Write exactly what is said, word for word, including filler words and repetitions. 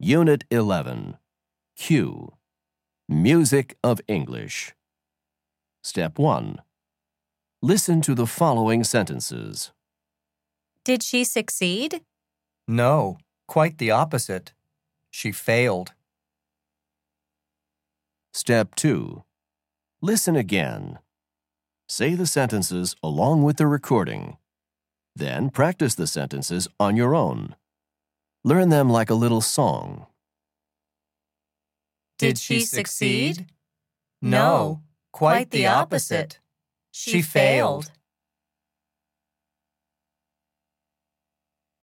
Unit eleven. Q. Music of English. Step one. Listen to the following sentences. Did she succeed? No, quite the opposite. She failed. Step two. Listen again. Say the sentences along with the recording. Then practice the sentences on your own. Learn them like a little song. Did she succeed? No, quite the opposite. She failed.